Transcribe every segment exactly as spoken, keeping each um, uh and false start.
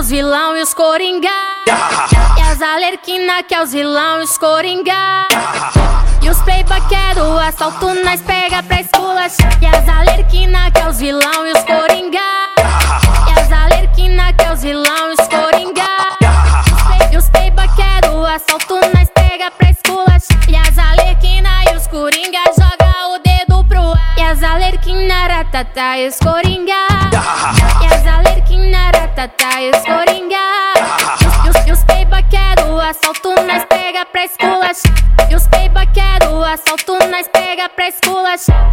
os vilão e os coringa. E as alerquina que é os vilão e os coringa. E os playboy que é do assalto nós pega pra esculachar. E as alerquina que é os vilão e os coringa. E as alerquina que é os vilão e os coringa. E os playboy que é do assalto nós pega pra esculachar. E as alerquina e os coringa joga o dedo pro ar. E as alerquina ratata e os coringa. E as alerquina ratata e os coringa. E os, e os playboy que é do assalto nós pega pra esculachar. E os playboy que é do assalto nós pega pra esculachar.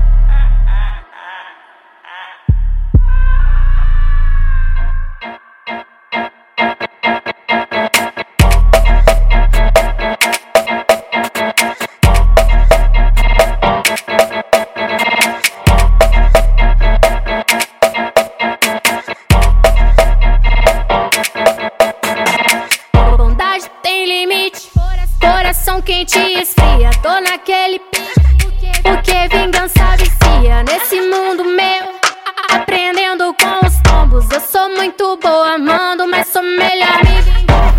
Bondade tem limite, coração quente e esfria. Tô naquele pique, porque vingança vicia. Nesse mundo meu, aprendendo com os tombos. Eu sou muito boa amando, mas sou melhor me vingar.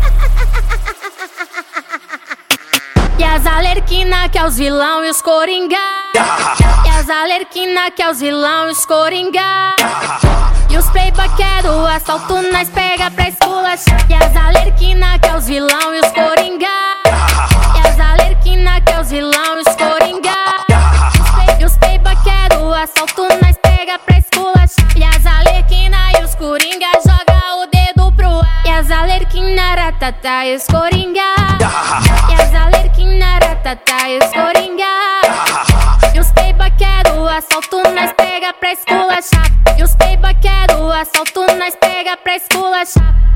E as alerquina que é os vilão e os coringa. E as alerquina que é os vilão e os coringa. E os playboy que é do assalto nós pega pra esculachar. E as alerquina que é os vilão e os coringa. E as alerquina que é os vilão e os coringa. E os playboy que é do assalto nós pega pra esculachar. E as alerquina e os coringa joga o dedo pro ar. E as alerquina ratata e os coringa. E as alerquina ratata e os coringa. E os playboy que é do assalto nós pega pra esculachar. E os playboy que é do assalto nós pega pra esculachar.